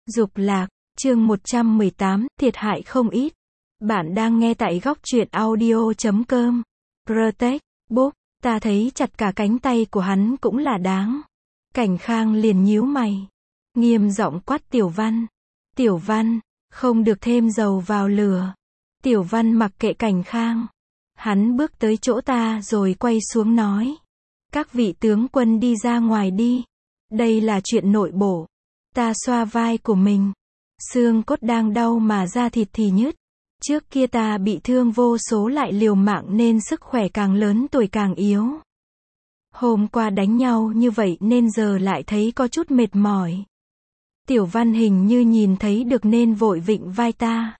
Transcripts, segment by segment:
Dục lạc, chương 118, thiệt hại không ít. Bạn đang nghe tại góc truyện audio.com. Protect, Book, ta thấy chặt cả cánh tay của hắn cũng là đáng. Cảnh Khang liền nhíu mày. Nghiêm giọng quát Tiểu Văn. Tiểu Văn, không được thêm dầu vào lửa. Tiểu Văn mặc kệ Cảnh Khang. Hắn bước tới chỗ ta rồi quay xuống nói. Các vị tướng quân đi ra ngoài đi. Đây là chuyện nội bộ. Ta xoa vai của mình. Xương cốt đang đau mà da thịt thì nhứt. Trước kia ta bị thương vô số lại liều mạng nên sức khỏe càng lớn tuổi càng yếu. Hôm qua đánh nhau như vậy nên giờ lại thấy có chút mệt mỏi. Tiểu Văn hình như nhìn thấy được nên vội vịn vai ta.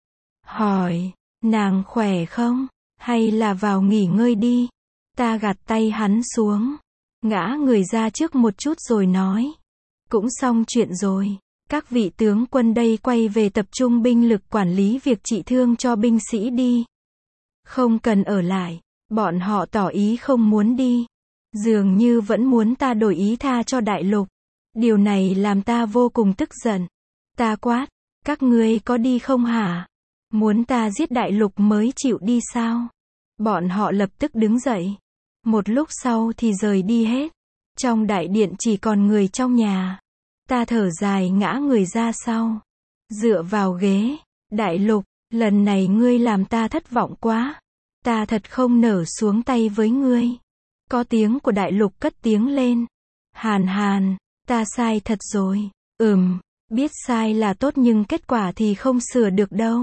Hỏi, nàng khỏe không? Hay là vào nghỉ ngơi đi? Ta gạt tay hắn xuống. Ngã người ra trước một chút rồi nói. Cũng xong chuyện rồi. Các vị tướng quân đây quay về tập trung binh lực quản lý việc trị thương cho binh sĩ đi. Không cần ở lại. Bọn họ tỏ ý không muốn đi. Dường như vẫn muốn ta đổi ý tha cho đại lục. Điều này làm ta vô cùng tức giận. Ta quát. Các ngươi có đi không hả? Muốn ta giết đại lục mới chịu đi sao? Bọn họ lập tức đứng dậy. Một lúc sau thì rời đi hết. Trong đại điện chỉ còn người trong nhà. Ta thở dài ngã người ra sau. Dựa vào ghế. Đại lục, lần này ngươi làm ta thất vọng quá. Ta thật không nở xuống tay với ngươi. Có tiếng của đại lục cất tiếng lên. Hàn Hàn, ta sai thật rồi. Biết sai là tốt nhưng kết quả thì không sửa được đâu.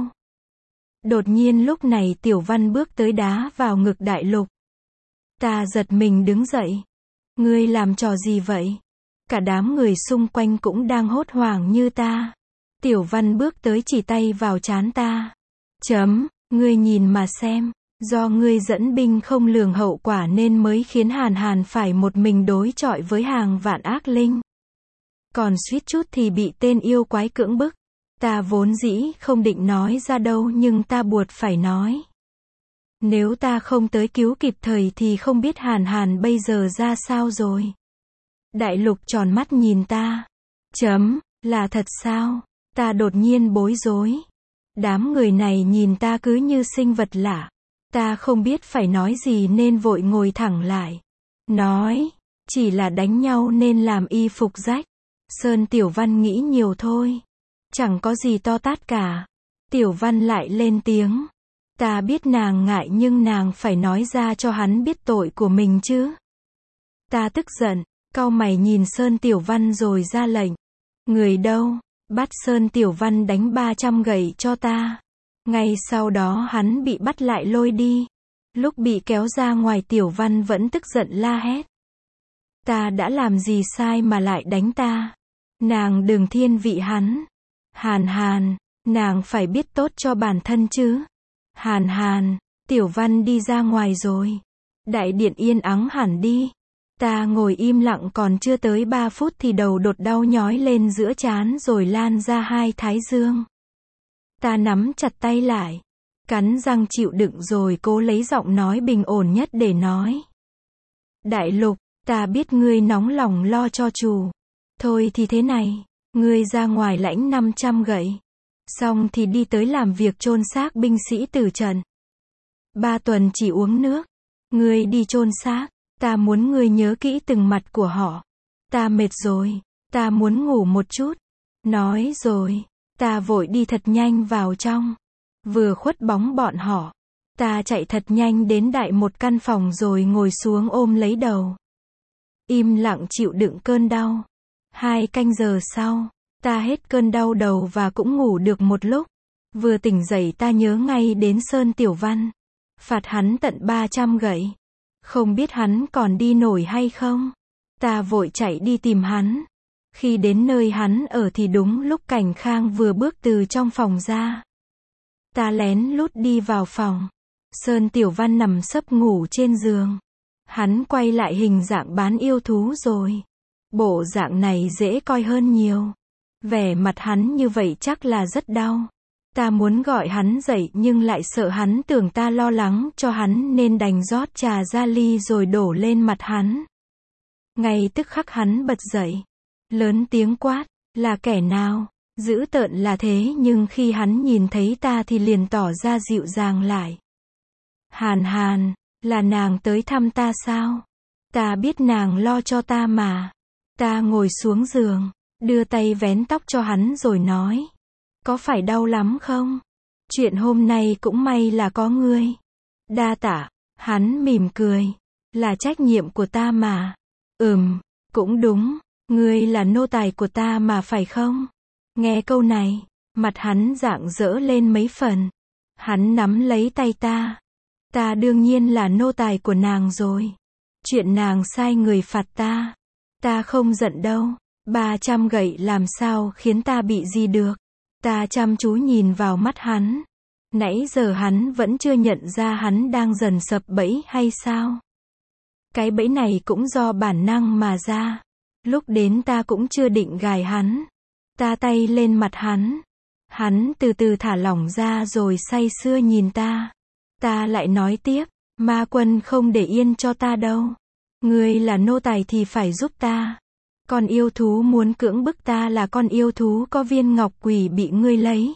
Đột nhiên lúc này Tiểu Văn bước tới đá vào ngực đại lục. Ta giật mình đứng dậy. Ngươi làm trò gì vậy? Cả đám người xung quanh cũng đang hốt hoảng như ta. Tiểu Văn bước tới chỉ tay vào trán ta. Ngươi nhìn mà xem. Do ngươi dẫn binh không lường hậu quả nên mới khiến Hàn Hàn phải một mình đối chọi với hàng vạn ác linh. Còn suýt chút thì bị tên yêu quái cưỡng bức. Ta vốn dĩ không định nói ra đâu nhưng ta buộc phải nói. Nếu ta không tới cứu kịp thời thì không biết Hàn Hàn bây giờ ra sao rồi. Đại lục tròn mắt nhìn ta. Là thật sao? Ta đột nhiên bối rối. Đám người này nhìn ta cứ như sinh vật lạ. Ta không biết phải nói gì nên vội ngồi thẳng lại. Nói, chỉ là đánh nhau nên làm y phục rách. Sơn Tiểu Văn nghĩ nhiều thôi. Chẳng có gì to tát cả. Tiểu Văn lại lên tiếng. Ta biết nàng ngại nhưng nàng phải nói ra cho hắn biết tội của mình chứ. Ta tức giận, cau mày nhìn Sơn Tiểu Văn rồi ra lệnh. Người đâu? Bắt Sơn Tiểu Văn đánh 300 gậy cho ta. Ngay sau đó hắn bị bắt lại lôi đi. Lúc bị kéo ra ngoài Tiểu Văn vẫn tức giận la hét. Ta đã làm gì sai mà lại đánh ta? Nàng đừng thiên vị hắn. Hàn Hàn, nàng phải biết tốt cho bản thân chứ. Hàn Hàn, Tiểu Văn đi ra ngoài rồi. Đại điện yên ắng hẳn đi. Ta ngồi im lặng còn chưa tới 3 phút thì đầu đột đau nhói lên giữa trán rồi lan ra hai thái dương. Ta nắm chặt tay lại. Cắn răng chịu đựng rồi cố lấy giọng nói bình ổn nhất để nói. Đại lục, ta biết ngươi nóng lòng lo cho chủ. Thôi thì thế này, ngươi ra ngoài lãnh 500 gậy. Xong thì đi tới làm việc chôn xác binh sĩ tử trận. 3 tuần chỉ uống nước. Ngươi đi chôn xác. Ta muốn ngươi nhớ kỹ từng mặt của họ. Ta mệt rồi. Ta muốn ngủ một chút. Nói rồi. Ta vội đi thật nhanh vào trong. Vừa khuất bóng bọn họ. Ta chạy thật nhanh đến đại một căn phòng rồi ngồi xuống ôm lấy đầu. Im lặng chịu đựng cơn đau. 2 canh giờ sau. Ta hết cơn đau đầu và cũng ngủ được một lúc. Vừa tỉnh dậy ta nhớ ngay đến Sơn Tiểu Văn. Phạt hắn tận 300 gậy. Không biết hắn còn đi nổi hay không. Ta vội chạy đi tìm hắn. Khi đến nơi hắn ở thì đúng lúc Cảnh Khang vừa bước từ trong phòng ra. Ta lén lút đi vào phòng. Sơn Tiểu Văn nằm sấp ngủ trên giường. Hắn quay lại hình dạng bán yêu thú rồi. Bộ dạng này dễ coi hơn nhiều. Vẻ mặt hắn như vậy chắc là rất đau. Ta muốn gọi hắn dậy nhưng lại sợ hắn tưởng ta lo lắng cho hắn nên đành rót trà ra ly rồi đổ lên mặt hắn. Ngay tức khắc hắn bật dậy. Lớn tiếng quát, là kẻ nào? Dữ tợn là thế nhưng khi hắn nhìn thấy ta thì liền tỏ ra dịu dàng lại. Hàn Hàn, là nàng tới thăm ta sao? Ta biết nàng lo cho ta mà. Ta ngồi xuống giường, đưa tay vén tóc cho hắn rồi nói. Có phải đau lắm không? Chuyện hôm nay cũng may là có ngươi. Đa tạ, hắn mỉm cười. Là trách nhiệm của ta mà. Cũng đúng, ngươi là nô tài của ta mà phải không? Nghe câu này, mặt hắn rạng rỡ lên mấy phần. Hắn nắm lấy tay ta. Ta đương nhiên là nô tài của nàng rồi. Chuyện nàng sai người phạt ta. Ta không giận đâu. 300 gậy làm sao khiến ta bị gì được. Ta chăm chú nhìn vào mắt hắn. Nãy giờ hắn vẫn chưa nhận ra hắn đang dần sập bẫy hay sao? Cái bẫy này cũng do bản năng mà ra. Lúc đến ta cũng chưa định gài hắn. Ta tay lên mặt hắn. Hắn từ từ thả lỏng ra rồi say sưa nhìn ta. Ta lại nói tiếp, ma quân không để yên cho ta đâu. Ngươi là nô tài thì phải giúp ta. Con yêu thú muốn cưỡng bức ta là con yêu thú có viên ngọc quỷ bị ngươi lấy.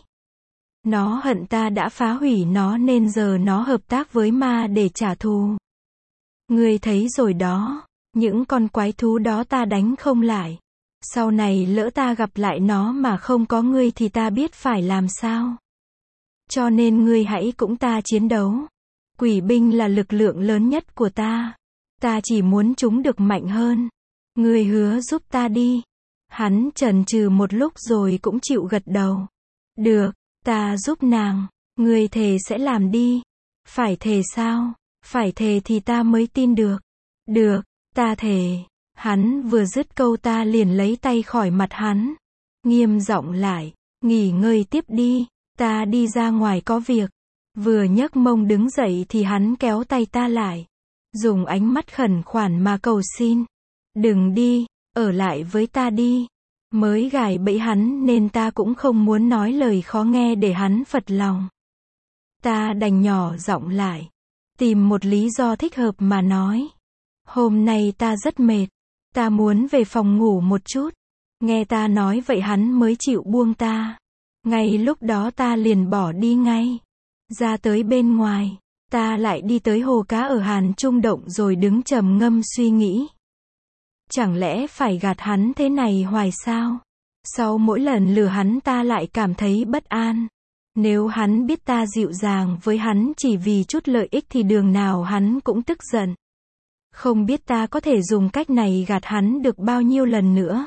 Nó hận ta đã phá hủy nó nên giờ nó hợp tác với ma để trả thù. Ngươi thấy rồi đó, những con quái thú đó ta đánh không lại. Sau này lỡ ta gặp lại nó mà không có ngươi thì ta biết phải làm sao. Cho nên ngươi hãy cùng ta chiến đấu. Quỷ binh là lực lượng lớn nhất của ta. Ta chỉ muốn chúng được mạnh hơn. Ngươi hứa giúp ta đi. Hắn chần chừ một lúc rồi cũng chịu gật đầu. Được, ta giúp nàng. Ngươi thề sẽ làm đi. Phải thề sao? Phải thề thì ta mới tin được. Được, ta thề. Hắn vừa dứt câu ta liền lấy tay khỏi mặt hắn. Nghiêm giọng lại. Nghỉ ngơi tiếp đi. Ta đi ra ngoài có việc. Vừa nhấc mông đứng dậy thì hắn kéo tay ta lại. Dùng ánh mắt khẩn khoản mà cầu xin. Đừng đi, ở lại với ta đi. Mới gài bẫy hắn nên ta cũng không muốn nói lời khó nghe để hắn phật lòng. Ta đành nhỏ giọng lại. Tìm một lý do thích hợp mà nói. Hôm nay ta rất mệt. Ta muốn về phòng ngủ một chút. Nghe ta nói vậy hắn mới chịu buông ta. Ngay lúc đó ta liền bỏ đi ngay. Ra tới bên ngoài, ta lại đi tới hồ cá ở Hàn Trung Động rồi đứng trầm ngâm suy nghĩ. Chẳng lẽ phải gạt hắn thế này hoài sao? Sau mỗi lần lừa hắn ta lại cảm thấy bất an. Nếu hắn biết ta dịu dàng với hắn chỉ vì chút lợi ích thì đường nào hắn cũng tức giận. Không biết ta có thể dùng cách này gạt hắn được bao nhiêu lần nữa.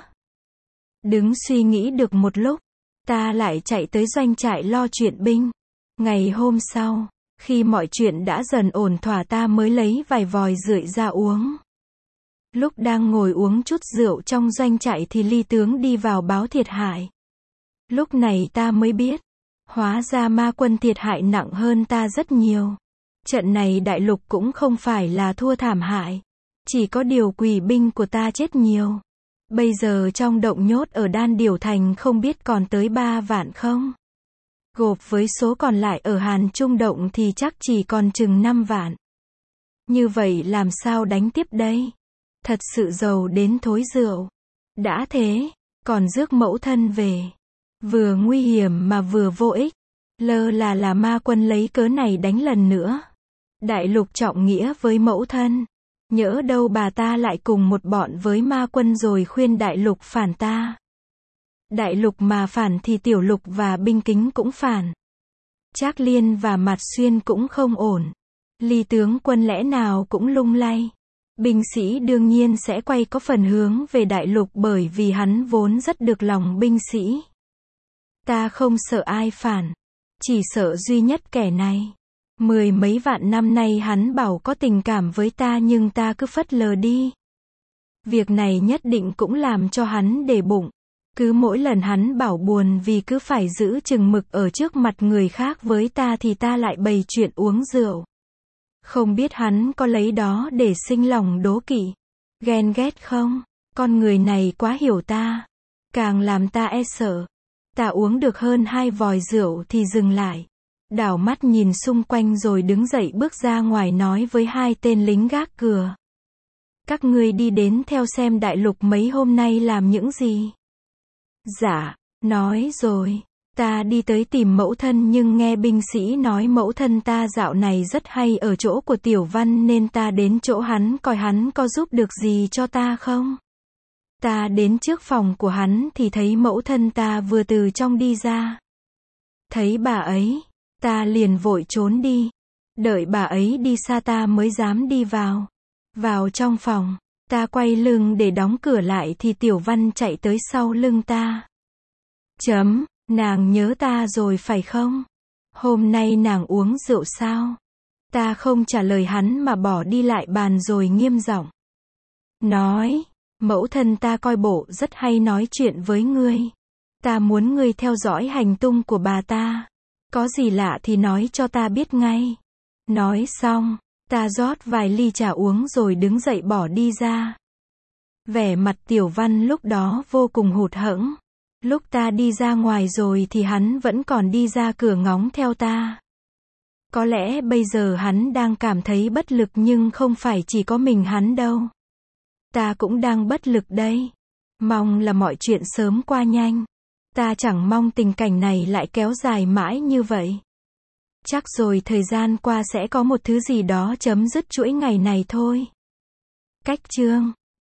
Đứng suy nghĩ được một lúc, ta lại chạy tới doanh trại lo chuyện binh. Ngày hôm sau, khi mọi chuyện đã dần ổn thỏa ta mới lấy vài vòi rượu ra uống. Lúc đang ngồi uống chút rượu trong doanh trại thì Ly tướng đi vào báo thiệt hại. Lúc này ta mới biết, hóa ra ma quân thiệt hại nặng hơn ta rất nhiều. Trận này đại lục cũng không phải là thua thảm hại. Chỉ có điều quỷ binh của ta chết nhiều. Bây giờ trong động nhốt ở Đan Điểu Thành không biết còn tới 3 vạn không? Gộp với số còn lại ở Hàn Trung Động thì chắc chỉ còn chừng 5 vạn. Như vậy làm sao đánh tiếp đây? Thật sự giàu đến thối rượu. Đã thế, còn rước mẫu thân về. Vừa nguy hiểm mà vừa vô ích. Lơ là ma quân lấy cớ này đánh lần nữa. Đại lục trọng nghĩa với mẫu thân. Nhỡ đâu bà ta lại cùng một bọn với ma quân rồi khuyên đại lục phản ta. Đại lục mà phản thì tiểu lục và binh kính cũng phản. Trác Liên và Mạt Xuyên cũng không ổn. Ly tướng quân lẽ nào cũng lung lay. Binh sĩ đương nhiên sẽ quay có phần hướng về đại lục bởi vì hắn vốn rất được lòng binh sĩ. Ta không sợ ai phản. Chỉ sợ duy nhất kẻ này. 10 mấy vạn năm nay hắn bảo có tình cảm với ta nhưng ta cứ phớt lờ đi. Việc này nhất định cũng làm cho hắn để bụng. Cứ mỗi lần hắn bảo buồn vì cứ phải giữ chừng mực ở trước mặt người khác với ta thì ta lại bày chuyện uống rượu. Không biết hắn có lấy đó để sinh lòng đố kỵ, ghen ghét không? Con người này quá hiểu ta. Càng làm ta e sợ. Ta uống được hơn 2 vòi rượu thì dừng lại. Đảo mắt nhìn xung quanh rồi đứng dậy bước ra ngoài nói với 2 tên lính gác cửa. Các ngươi đi đến theo xem đại lục mấy hôm nay làm những gì? Dạ, Nói rồi, ta đi tới tìm mẫu thân nhưng nghe binh sĩ nói mẫu thân ta dạo này rất hay ở chỗ của Tiểu Văn nên ta đến chỗ hắn coi hắn có giúp được gì cho ta không. Ta đến trước phòng của hắn thì thấy mẫu thân ta vừa từ trong đi ra. Thấy bà ấy, ta liền vội trốn đi. Đợi bà ấy đi xa ta mới dám đi vào. Vào trong phòng, ta quay lưng để đóng cửa lại thì Tiểu Văn chạy tới sau lưng ta. Nàng nhớ ta rồi phải không? Hôm nay nàng uống rượu sao? Ta không trả lời hắn mà bỏ đi lại bàn rồi nghiêm giọng nói, mẫu thân ta coi bộ rất hay nói chuyện với ngươi. Ta muốn ngươi theo dõi hành tung của bà ta. Có gì lạ thì nói cho ta biết ngay. Nói xong, ta rót vài ly trà uống rồi đứng dậy bỏ đi ra. Vẻ mặt Tiểu Văn lúc đó vô cùng hụt hẫng. Lúc ta đi ra ngoài rồi thì hắn vẫn còn đi ra cửa ngóng theo ta. Có lẽ bây giờ hắn đang cảm thấy bất lực nhưng không phải chỉ có mình hắn đâu. Ta cũng đang bất lực đây. Mong là mọi chuyện sớm qua nhanh. Ta chẳng mong tình cảnh này lại kéo dài mãi như vậy. Chắc rồi thời gian qua sẽ có một thứ gì đó chấm dứt chuỗi ngày này thôi. Cách chương